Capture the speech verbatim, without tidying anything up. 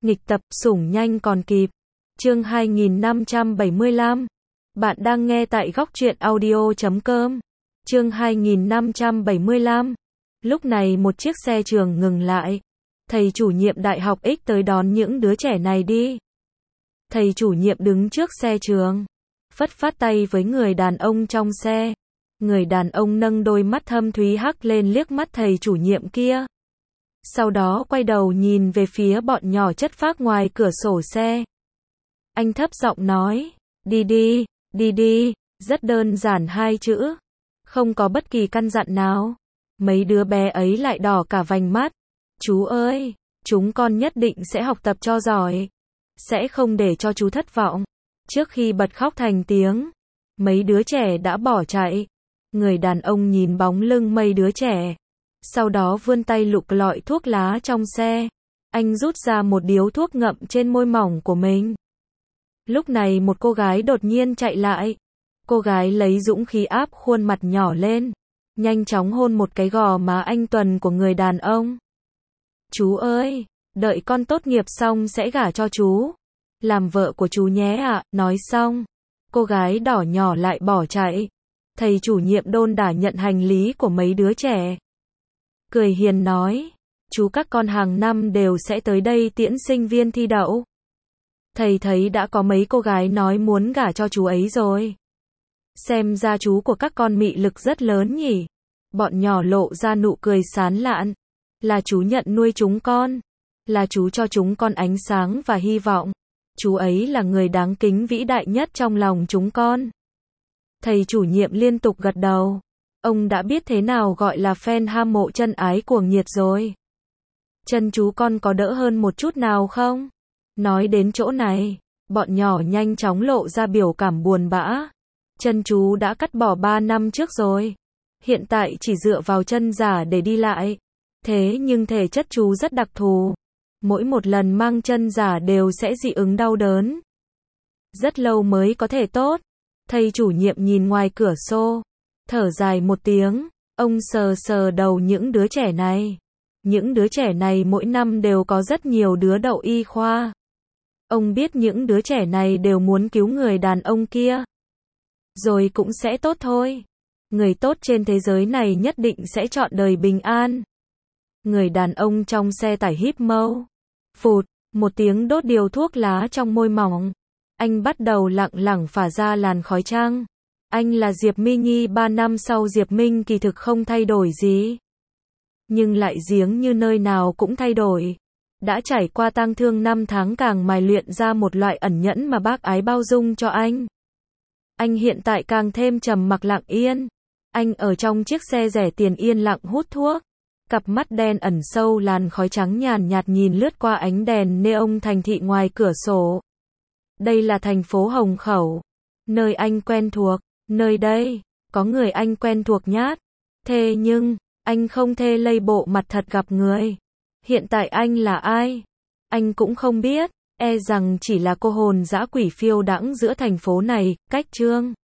Nghịch tập, sủng nhanh còn kịp. Chương hai nghìn năm trăm bảy mươi lăm. Bạn đang nghe tại góc truyện audio chấm com. Chương hai nghìn năm trăm bảy mươi lăm. Lúc này một chiếc xe trường ngừng lại. Thầy chủ nhiệm đại học X tới đón những đứa trẻ này đi. Thầy chủ nhiệm đứng trước xe trường, phất phát tay với người đàn ông trong xe. Người đàn ông nâng đôi mắt thâm thúy hắc lên liếc mắt thầy chủ nhiệm kia. Sau đó quay đầu nhìn về phía bọn nhỏ chất phác ngoài cửa sổ xe. Anh thấp giọng nói, đi đi, đi đi, rất đơn giản hai chữ. Không có bất kỳ căn dặn nào. Mấy đứa bé ấy lại đỏ cả vành mắt. Chú ơi, chúng con nhất định sẽ học tập cho giỏi. Sẽ không để cho chú thất vọng. Trước khi bật khóc thành tiếng, mấy đứa trẻ đã bỏ chạy. Người đàn ông nhìn bóng lưng mấy đứa trẻ. Sau đó vươn tay lục lọi thuốc lá trong xe. Anh rút ra một điếu thuốc ngậm trên môi mỏng của mình. Lúc này một cô gái đột nhiên chạy lại. Cô gái lấy dũng khí áp khuôn mặt nhỏ lên. Nhanh chóng hôn một cái gò má anh tuần của người đàn ông. Chú ơi, đợi con tốt nghiệp xong sẽ gả cho chú. Làm vợ của chú nhé ạ. Nói xong, cô gái đỏ nhỏ lại bỏ chạy. Thầy chủ nhiệm đôn đả nhận hành lý của mấy đứa trẻ. Cười hiền nói, chú các con hàng năm đều sẽ tới đây tiễn sinh viên thi đậu. Thầy thấy đã có mấy cô gái nói muốn gả cho chú ấy rồi. Xem ra chú của các con mị lực rất lớn nhỉ. Bọn nhỏ lộ ra nụ cười sán lạn. Là chú nhận nuôi chúng con. Là chú cho chúng con ánh sáng và hy vọng. Chú ấy là người đáng kính vĩ đại nhất trong lòng chúng con. Thầy chủ nhiệm liên tục gật đầu. Ông đã biết thế nào gọi là fan hâm mộ chân ái cuồng nhiệt rồi. Chân chú con có đỡ hơn một chút nào không? Nói đến chỗ này, bọn nhỏ nhanh chóng lộ ra biểu cảm buồn bã. Chân chú đã cắt bỏ ba năm trước rồi. Hiện tại chỉ dựa vào chân giả để đi lại. Thế nhưng thể chất chú rất đặc thù. Mỗi một lần mang chân giả đều sẽ dị ứng đau đớn. Rất lâu mới có thể tốt. Thầy chủ nhiệm nhìn ngoài cửa sổ, thở dài một tiếng, ông sờ sờ đầu những đứa trẻ này. Những đứa trẻ này mỗi năm đều có rất nhiều đứa đậu y khoa. Ông biết những đứa trẻ này đều muốn cứu người đàn ông kia. Rồi cũng sẽ tốt thôi. Người tốt trên thế giới này nhất định sẽ chọn đời bình an. Người đàn ông trong xe tải híp mâu. Phụt, một tiếng đốt điều thuốc lá trong môi mỏng. Anh bắt đầu lặng lặng phả ra làn khói trắng. Anh là Diệp My Nhi ba năm sau Diệp Minh kỳ thực không thay đổi gì. Nhưng lại giếng như nơi nào cũng thay đổi. Đã trải qua tang thương năm tháng càng mài luyện ra một loại ẩn nhẫn mà bác ái bao dung cho anh. Anh hiện tại càng thêm trầm mặc lặng yên. Anh ở trong chiếc xe rẻ tiền yên lặng hút thuốc. Cặp mắt đen ẩn sâu làn khói trắng nhàn nhạt nhìn lướt qua ánh đèn neon thành thị ngoài cửa sổ. Đây là thành phố Hồng Khẩu. Nơi anh quen thuộc. Nơi đây, có người anh quen thuộc nhát. Thế nhưng, anh không thể lấy bộ mặt thật gặp người. Hiện tại anh là ai? Anh cũng không biết. E rằng chỉ là cô hồn dã quỷ phiêu đãng giữa thành phố này. Cách chương